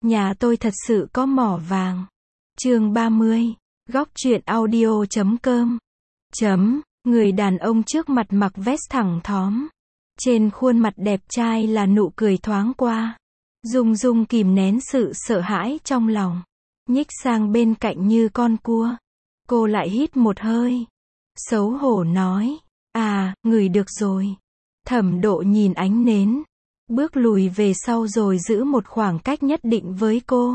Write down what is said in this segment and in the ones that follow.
Nhà tôi thật sự có mỏ vàng. Chương 30. Góc truyện audio.com. Người đàn ông trước mặt mặc vest thẳng thóm. Trên khuôn mặt đẹp trai là nụ cười thoáng qua. Dung Dung kìm nén sự sợ hãi trong lòng. Nhích sang bên cạnh như con cua. Cô lại hít một hơi. Xấu hổ nói. Ngửi được rồi. Thẩm Độ nhìn ánh nến. Bước lùi về sau rồi giữ một khoảng cách nhất định với cô.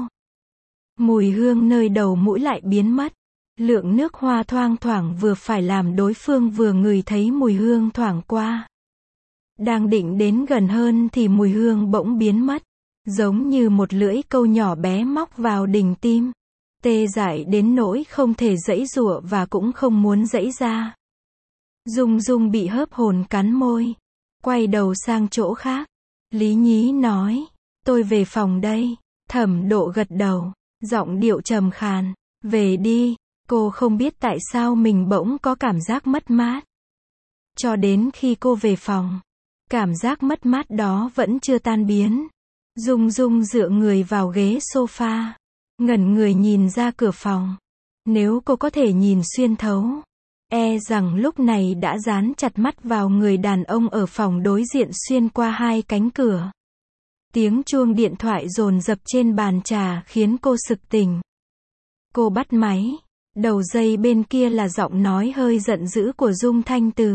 Mùi hương nơi đầu mũi lại biến mất. Lượng nước hoa thoang thoảng vừa phải làm đối phương vừa ngửi thấy mùi hương thoảng qua. Đang định đến gần hơn thì mùi hương bỗng biến mất. Giống như một lưỡi câu nhỏ bé móc vào đỉnh tim. Tê dại đến nỗi không thể giãy giụa và cũng không muốn giãy ra. Dung Dung bị hớp hồn cắn môi. Quay đầu sang chỗ khác. Lý nhí nói. Tôi về phòng đây. Thẩm Độ gật đầu. Giọng điệu trầm khàn. Về đi. Cô không biết tại sao mình bỗng có cảm giác mất mát. Cho đến khi cô về phòng. Cảm giác mất mát đó vẫn chưa tan biến. Dung Dung dựa người vào ghế sofa. Ngẩn người nhìn ra cửa phòng. Nếu cô có thể nhìn xuyên thấu. E rằng lúc này đã dán chặt mắt vào người đàn ông ở phòng đối diện xuyên qua hai cánh cửa. Tiếng chuông điện thoại dồn dập trên bàn trà khiến cô sực tỉnh. Cô bắt máy. Đầu dây bên kia là giọng nói hơi giận dữ của Dung Thanh Từ.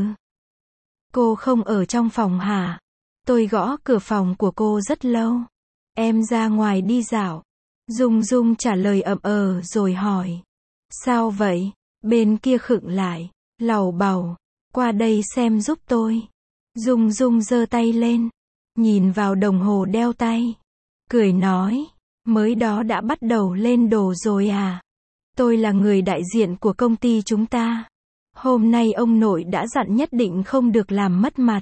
Cô không ở trong phòng hả? Tôi gõ cửa phòng của cô rất lâu. Em ra ngoài đi dạo. Dung Dung trả lời ậm rồi hỏi. Sao vậy? Bên kia khựng lại. Lầu bầu. Qua đây xem giúp tôi. Dung Dung giơ tay lên. Nhìn vào đồng hồ đeo tay. Cười nói. Mới đó đã bắt đầu lên đồ rồi à? Tôi là người đại diện của công ty chúng ta. Hôm nay ông nội đã dặn nhất định không được làm mất mặt.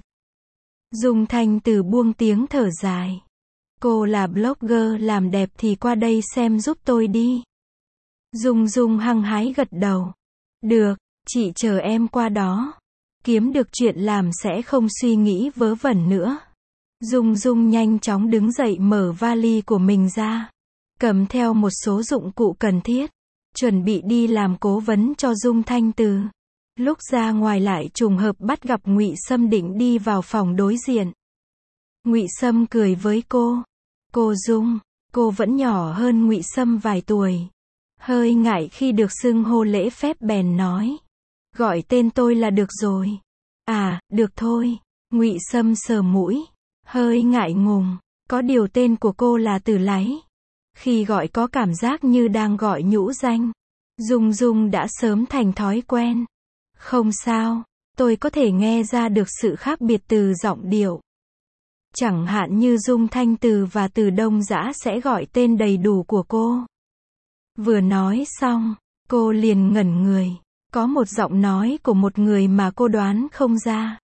Dung Thanh Từ buông tiếng thở dài. Cô là blogger làm đẹp thì qua đây xem giúp tôi đi. Dung Dung hăng hái gật đầu. Được, chị chờ em qua đó. Kiếm được chuyện làm sẽ không suy nghĩ vớ vẩn nữa. Dung Dung nhanh chóng đứng dậy mở vali của mình ra. Cầm theo một số dụng cụ cần thiết. Chuẩn bị đi làm cố vấn cho Dung Thanh Từ. Lúc ra ngoài lại trùng hợp bắt gặp Ngụy Sâm định đi vào phòng đối diện. Ngụy Sâm cười với cô. Cô Dung, cô vẫn nhỏ hơn Ngụy Sâm vài tuổi. Hơi ngại khi được xưng hô lễ phép bèn nói. Gọi tên tôi là được rồi. Được thôi. Ngụy Sâm sờ mũi. Hơi ngại ngùng. Có điều tên của cô là Từ Láy. Khi gọi có cảm giác như đang gọi nhũ danh. Dung Dung đã sớm thành thói quen. Không sao, tôi có thể nghe ra được sự khác biệt từ giọng điệu. Chẳng hạn như Dung Thanh Từ và Từ Đông Dã sẽ gọi tên đầy đủ của cô. Vừa nói xong, cô liền ngẩn người. Có một giọng nói của một người mà cô đoán không ra.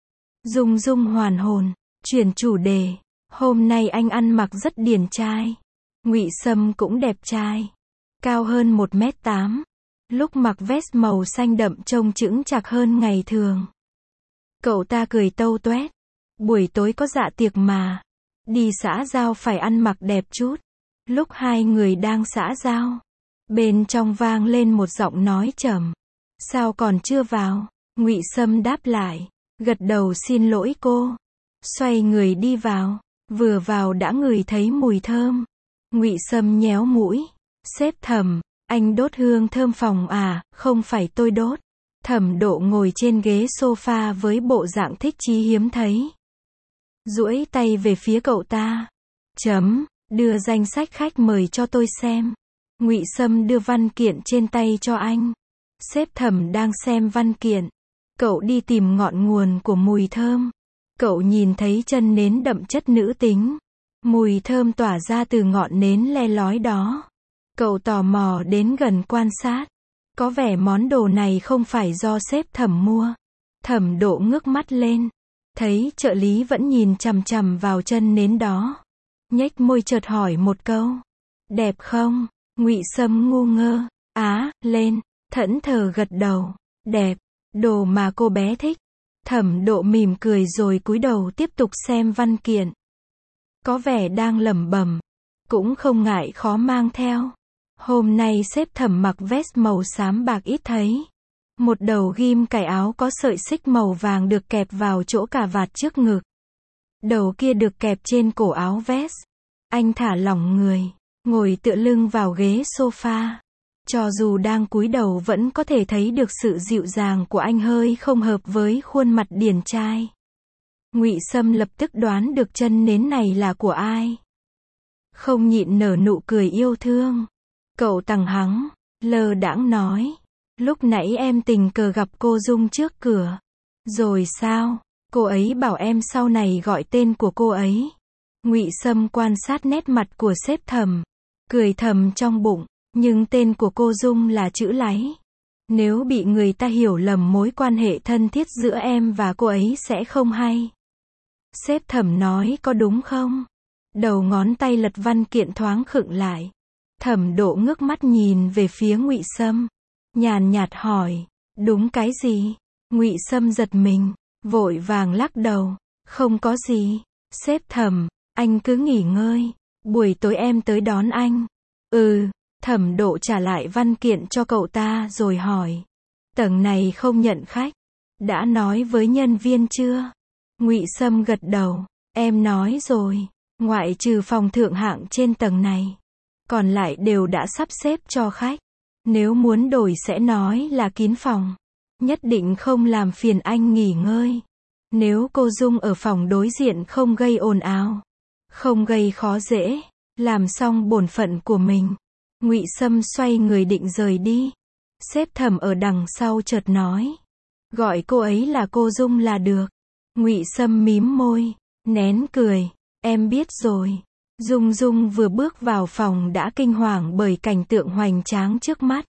Dung Dung hoàn hồn, chuyển chủ đề. Hôm nay anh ăn mặc rất điển trai. Ngụy Sâm cũng đẹp trai. Cao hơn 1m8. Lúc mặc vest màu xanh đậm trông chững chạc hơn ngày thường. Cậu ta cười tâu toét. Buổi tối có dạ tiệc mà. Đi xã giao phải ăn mặc đẹp chút. Lúc hai người đang xã giao. Bên trong vang lên một giọng nói trầm. Sao còn chưa vào? Ngụy Sâm đáp lại. Gật đầu xin lỗi cô. Xoay người đi vào. Vừa vào đã ngửi thấy mùi thơm. Ngụy Sâm nhéo mũi. Sếp Thẩm, anh đốt hương thơm phòng à? Không phải tôi đốt. Thẩm Độ ngồi trên ghế sofa với bộ dạng thích chí hiếm thấy. Duỗi tay về phía cậu ta. Đưa danh sách khách mời cho tôi xem. Ngụy Sâm đưa văn kiện trên tay cho anh. Sếp Thẩm đang xem văn kiện. Cậu đi tìm ngọn nguồn của mùi thơm. Cậu nhìn thấy chân nến đậm chất nữ tính. Mùi thơm tỏa ra từ ngọn nến le lói đó. Cậu tò mò đến gần quan sát. Có vẻ món đồ này không phải do sếp Thẩm mua. Thẩm Độ ngước mắt lên. Thấy trợ lý vẫn nhìn chằm chằm vào chân nến đó. Nhếch môi chợt hỏi một câu. Đẹp không? Ngụy Sâm ngu ngơ. Lên. Thẫn thờ gật đầu. Đẹp. Đồ mà cô bé thích. Thẩm Độ mỉm cười rồi cúi đầu tiếp tục xem văn kiện. Có vẻ đang lẩm bẩm. cũng không ngại khó mang theo. Hôm nay sếp Thẩm mặc vest màu xám bạc ít thấy. Một đầu ghim cài áo có sợi xích màu vàng được kẹp vào chỗ cà vạt trước ngực. Đầu kia được kẹp trên cổ áo vest. Anh thả lỏng người, ngồi tựa lưng vào ghế sofa. Cho dù đang cúi đầu vẫn có thể thấy được sự dịu dàng của anh hơi không hợp với khuôn mặt điển trai. Ngụy Sâm lập tức đoán được chân nến này là của ai. Không nhịn nở nụ cười yêu thương. Cậu tằng hắng, lơ đãng nói. Lúc nãy em tình cờ gặp cô Dung trước cửa. Rồi sao? Cô ấy bảo em sau này gọi tên của cô ấy. Ngụy Sâm quan sát nét mặt của sếp Thẩm, cười thầm trong bụng. Nhưng tên của cô Dung là chữ láy. Nếu bị người ta hiểu lầm mối quan hệ thân thiết giữa em và cô ấy sẽ không hay. Sếp Thẩm nói có đúng không? Đầu ngón tay lật văn kiện thoáng khựng lại. Thẩm Độ ngước mắt nhìn về phía Ngụy Sâm, nhàn nhạt hỏi, đúng cái gì? Ngụy Sâm giật mình, vội vàng lắc đầu, không có gì. Sếp Thẩm, anh cứ nghỉ ngơi, buổi tối em tới đón anh. Thẩm Độ trả lại văn kiện cho cậu ta rồi hỏi, tầng này không nhận khách, đã nói với nhân viên chưa? Ngụy Sâm gật đầu, em nói rồi, ngoại trừ phòng thượng hạng trên tầng này, còn lại đều đã sắp xếp cho khách. Nếu muốn đổi sẽ nói là kín phòng, nhất định không làm phiền anh nghỉ ngơi. Nếu cô Dung ở phòng đối diện không gây ồn ào, không gây khó dễ, làm xong bổn phận của mình. Ngụy Sâm xoay người định rời đi. Sếp Thẩm ở đằng sau chợt nói, gọi cô ấy là cô Dung là được. Ngụy Sâm mím môi, nén cười, em biết rồi. Dung Dung vừa bước vào phòng đã kinh hoàng bởi cảnh tượng hoành tráng trước mắt.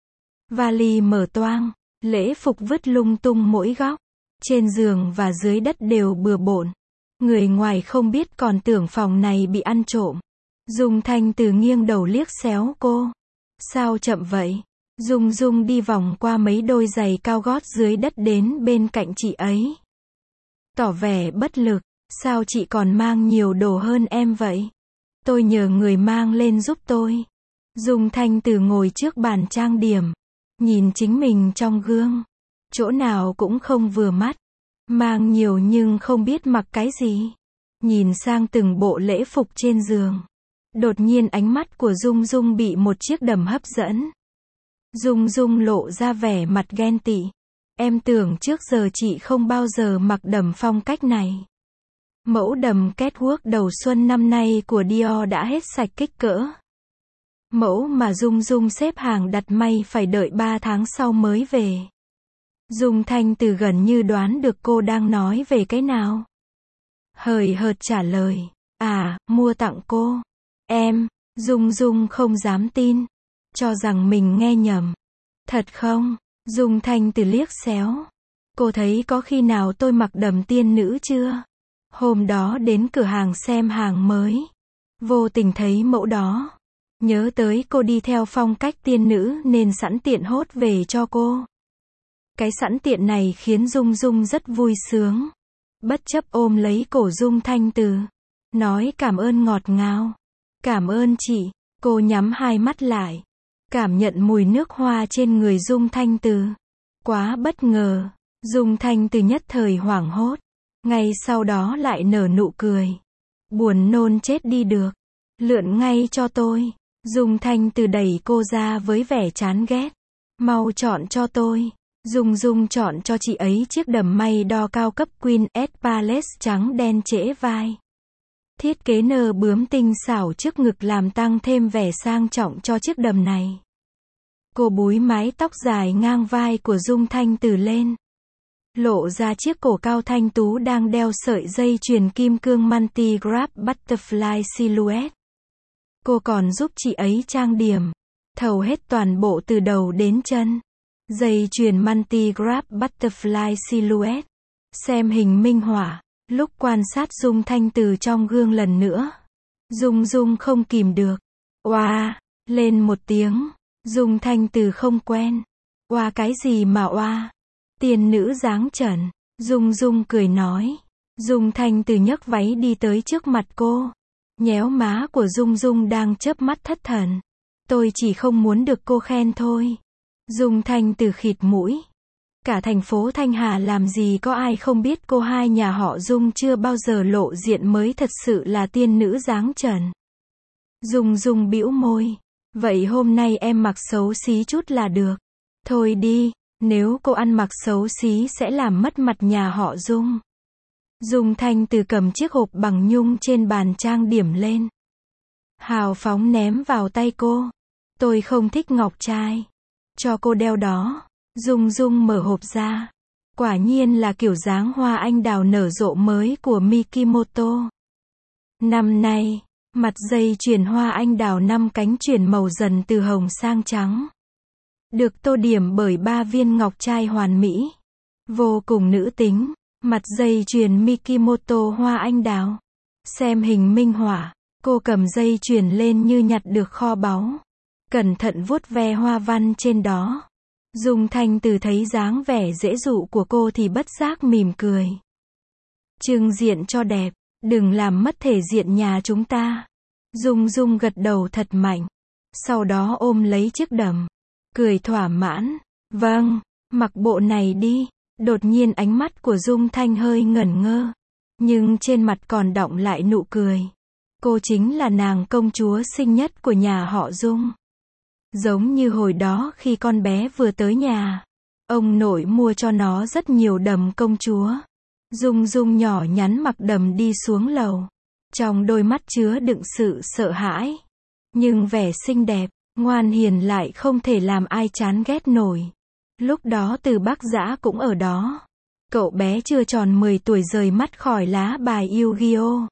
Vali mở toang, lễ phục vứt lung tung mỗi góc. Trên giường và dưới đất đều bừa bộn. Người ngoài không biết còn tưởng phòng này bị ăn trộm. Dung Thanh Từ nghiêng đầu liếc xéo cô. Sao chậm vậy? Dung Dung đi vòng qua mấy đôi giày cao gót dưới đất đến bên cạnh chị ấy. Tỏ vẻ bất lực, sao chị còn mang nhiều đồ hơn em vậy? Tôi nhờ người mang lên giúp tôi. Dung Thanh Từ ngồi trước bàn trang điểm, nhìn chính mình trong gương. Chỗ nào cũng không vừa mắt. Mang nhiều nhưng không biết mặc cái gì. Nhìn sang từng bộ lễ phục trên giường. Đột nhiên ánh mắt của Dung Dung bị một chiếc đầm hấp dẫn. Dung Dung lộ ra vẻ mặt ghen tị. Em tưởng trước giờ chị không bao giờ mặc đầm phong cách này. Mẫu đầm catwalk đầu xuân năm nay của Dior đã hết sạch kích cỡ. Mẫu mà Dung Dung xếp hàng đặt may phải đợi 3 tháng sau mới về. Dung Thanh Từ gần như đoán được cô đang nói về cái nào. Hời hợt trả lời, mua tặng cô. Em, Dung Dung không dám tin, cho rằng mình nghe nhầm. Thật không? Dung Thanh Từ liếc xéo. Cô thấy có khi nào tôi mặc đầm tiên nữ chưa? Hôm đó đến cửa hàng xem hàng mới, vô tình thấy mẫu đó. Nhớ tới cô đi theo phong cách tiên nữ nên sẵn tiện hốt về cho cô. Cái sẵn tiện này khiến Dung Dung rất vui sướng. Bất chấp ôm lấy cổ Dung Thanh Từ, nói cảm ơn ngọt ngào. Cảm ơn chị. Cô nhắm hai mắt lại, cảm nhận mùi nước hoa trên người Dung Thanh Từ. Quá bất ngờ. Dung Thanh Từ nhất thời hoảng hốt, ngay sau đó lại nở nụ cười. Buồn nôn chết đi được. Lượn ngay cho tôi. Dung Thanh Từ đẩy cô ra với vẻ chán ghét. Mau chọn cho tôi. Dung Dung chọn cho chị ấy chiếc đầm may đo cao cấp Queen S Palace trắng đen trễ vai. Thiết kế nơ bướm tinh xảo trước ngực làm tăng thêm vẻ sang trọng cho chiếc đầm này. Cô búi mái tóc dài ngang vai của Dung Thanh Từ lên, lộ ra chiếc cổ cao thanh tú đang đeo sợi dây chuyền kim cương multi-grab butterfly silhouette. Cô còn giúp chị ấy trang điểm, thầu hết toàn bộ từ đầu đến chân. Dây chuyền multi-grab butterfly silhouette. Xem hình minh họa. Lúc quan sát Dung Thanh Từ trong gương lần nữa, Dung Dung không kìm được. Oa, lên một tiếng. Dung Thanh Từ không quen. Oa cái gì mà oa? Tiên nữ dáng trần. Dung Dung cười nói. Dung Thanh Từ nhấc váy đi tới trước mặt cô. Nhéo má của Dung Dung đang chớp mắt thất thần. Tôi chỉ không muốn được cô khen thôi. Dung Thanh Từ khịt mũi. Cả thành phố Thanh Hà làm gì có ai không biết cô hai nhà họ Dung chưa bao giờ lộ diện mới thật sự là tiên nữ dáng trần. Dung Dung bĩu môi. Vậy hôm nay em mặc xấu xí chút là được. Thôi đi, nếu cô ăn mặc xấu xí sẽ làm mất mặt nhà họ Dung. Dung Thanh Từ cầm chiếc hộp bằng nhung trên bàn trang điểm lên. Hào phóng ném vào tay cô. Tôi không thích ngọc trai. Cho cô đeo đó. Dung Dung mở hộp ra. Quả nhiên là kiểu dáng hoa anh đào nở rộ mới của Mikimoto. Năm nay, mặt dây chuyền hoa anh đào 5 cánh chuyển màu dần từ hồng sang trắng. Được tô điểm bởi 3 viên ngọc trai hoàn mỹ. Vô cùng nữ tính. Mặt dây chuyền Mikimoto hoa anh đào. Xem hình minh họa. Cô cầm dây chuyền lên như nhặt được kho báu. Cẩn thận vuốt ve hoa văn trên đó. Dung Thanh Từ thấy dáng vẻ dễ dụ của cô thì bất giác mỉm cười. Trưng diện cho đẹp, đừng làm mất thể diện nhà chúng ta. Dung Dung gật đầu thật mạnh. Sau đó ôm lấy chiếc đầm. Cười thỏa mãn. Vâng, mặc bộ này đi. Đột nhiên ánh mắt của Dung Thanh hơi ngẩn ngơ. Nhưng trên mặt còn đọng lại nụ cười. Cô chính là nàng công chúa xinh nhất của nhà họ Dung. Giống như hồi đó khi con bé vừa tới nhà. Ông nội mua cho nó rất nhiều đầm công chúa. Dung Dung nhỏ nhắn mặc đầm đi xuống lầu. Trong đôi mắt chứa đựng sự sợ hãi. Nhưng vẻ xinh đẹp, ngoan hiền lại không thể làm ai chán ghét nổi. Lúc đó Từ Bắc Giã cũng ở đó. Cậu bé chưa tròn 10 tuổi rời mắt khỏi lá bài Yu-Gi-Oh.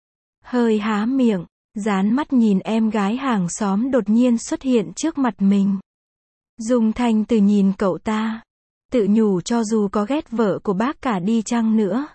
Hơi há miệng, dán mắt nhìn em gái hàng xóm đột nhiên xuất hiện trước mặt mình. Dung Thanh Từ nhìn cậu ta. Tự nhủ cho dù có ghét vợ của bác cả đi chăng nữa.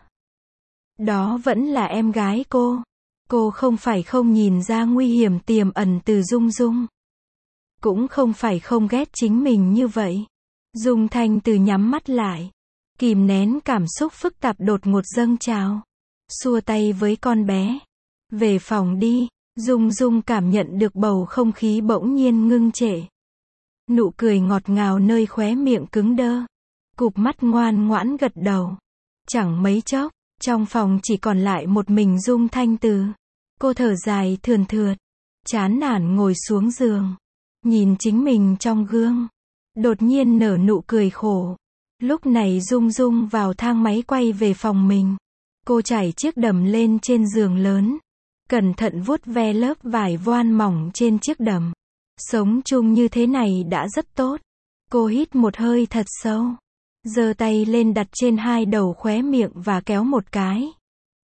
Đó vẫn là em gái cô. Cô không phải không nhìn ra nguy hiểm tiềm ẩn từ Dung Dung. Cũng không phải không ghét chính mình như vậy. Dung Thanh Từ nhắm mắt lại. Kìm nén cảm xúc phức tạp đột ngột dâng trào. Xua tay với con bé. Về phòng đi. Dung Dung cảm nhận được bầu không khí bỗng nhiên ngưng trệ. Nụ cười ngọt ngào nơi khóe miệng cứng đơ. Cụp mắt ngoan ngoãn gật đầu. Chẳng mấy chốc, trong phòng chỉ còn lại một mình Dung Thanh Từ. Cô thở dài thườn thượt. Chán nản ngồi xuống giường. Nhìn chính mình trong gương. Đột nhiên nở nụ cười khổ. Lúc này Dung Dung vào thang máy quay về phòng mình. Cô trải chiếc đầm lên trên giường lớn. Cẩn thận vuốt ve lớp vải voan mỏng trên chiếc đầm. Sống chung như thế này đã rất tốt. Cô hít một hơi thật sâu. Giơ tay lên đặt trên hai đầu khóe miệng và kéo một cái.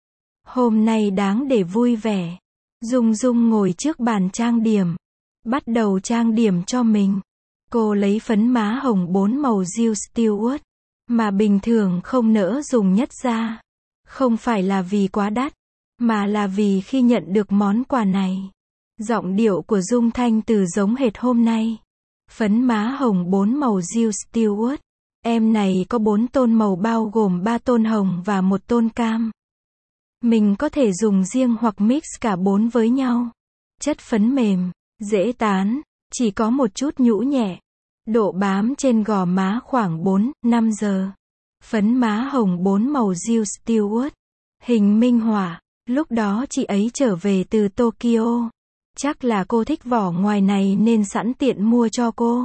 Hôm nay đáng để vui vẻ. Dung Dung ngồi trước bàn trang điểm. Bắt đầu trang điểm cho mình. Cô lấy phấn má hồng 4 màu Jill Stewart. Mà bình thường không nỡ dùng nhất ra. Không phải là vì quá đắt. Mà là vì khi nhận được món quà này. Giọng điệu của Dung Thanh Từ giống hệt hôm nay. Phấn má hồng 4 màu Jill Stewart. Em này có 4 tôn màu bao gồm 3 tôn hồng và 1 tôn cam. Mình có thể dùng riêng hoặc mix cả 4 với nhau. Chất phấn mềm, dễ tán, chỉ có một chút nhũ nhẹ. Độ bám trên gò má khoảng 4-5 giờ. Phấn má hồng 4 màu Jill Stewart. Hình minh họa. Lúc đó chị ấy trở về từ Tokyo. Chắc là cô thích vỏ ngoài này nên sẵn tiện mua cho cô.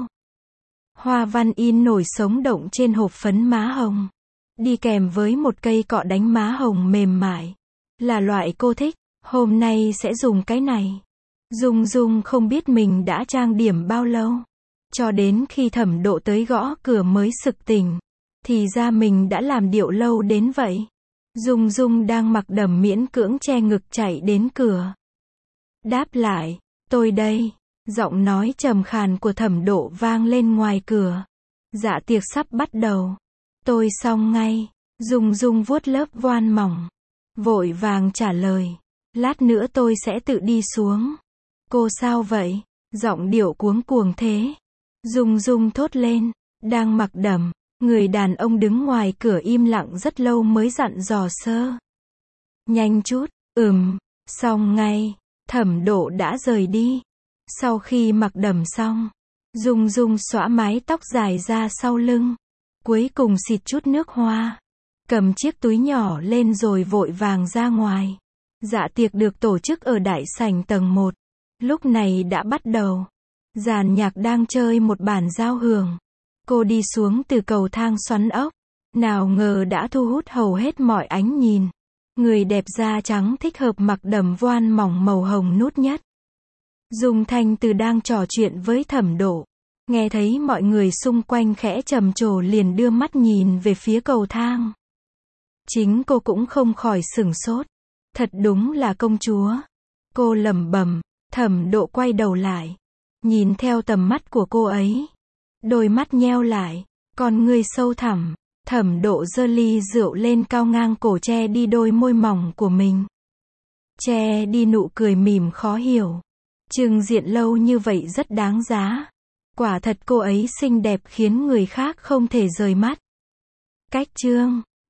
Hoa văn in nổi sống động trên hộp phấn má hồng. Đi kèm với một cây cọ đánh má hồng mềm mại. Là loại cô thích. Hôm nay sẽ dùng cái này. Dung Dung không biết mình đã trang điểm bao lâu. Cho đến khi Thẩm Độ tới gõ cửa mới sực tỉnh. Thì ra mình đã làm điệu lâu đến vậy. Dung Dung đang mặc đầm miễn cưỡng che ngực chạy đến cửa. Đáp lại, tôi đây. Giọng nói trầm khàn của Thẩm Độ vang lên ngoài cửa. Dạ tiệc sắp bắt đầu. Tôi xong ngay. Dung Dung vuốt lớp voan mỏng. Vội vàng trả lời. Lát nữa tôi sẽ tự đi xuống. Cô sao vậy? Giọng điệu cuống cuồng thế. Dung Dung thốt lên. Đang mặc đầm. Người đàn ông đứng ngoài cửa im lặng rất lâu mới dặn dò sơ. Nhanh chút. Xong ngay. Thẩm Độ đã rời đi. Sau khi mặc đầm xong, Dung Dung xõa mái tóc dài ra sau lưng. Cuối cùng xịt chút nước hoa. Cầm chiếc túi nhỏ lên rồi vội vàng ra ngoài. Dạ tiệc được tổ chức ở đại sảnh tầng 1. Lúc này đã bắt đầu. Dàn nhạc đang chơi một bản giao hưởng. Cô đi xuống từ cầu thang xoắn ốc. Nào ngờ đã thu hút hầu hết mọi ánh nhìn. Người đẹp da trắng thích hợp mặc đầm voan mỏng màu hồng nút nhất. Dung Thanh Từ đang trò chuyện với Thẩm Độ. Nghe thấy mọi người xung quanh khẽ trầm trồ liền đưa mắt nhìn về phía cầu thang. Chính cô cũng không khỏi sửng sốt. Thật đúng là công chúa. Cô lẩm bẩm. Thẩm Độ quay đầu lại. Nhìn theo tầm mắt của cô ấy. Đôi mắt nheo lại. Con ngươi sâu thẳm. Thẩm Độ giơ ly rượu lên cao ngang cổ che đi đôi môi mỏng của mình. Che đi nụ cười mỉm khó hiểu. Trưng diện lâu như vậy rất đáng giá. Quả thật cô ấy xinh đẹp khiến người khác không thể rời mắt. Cách chương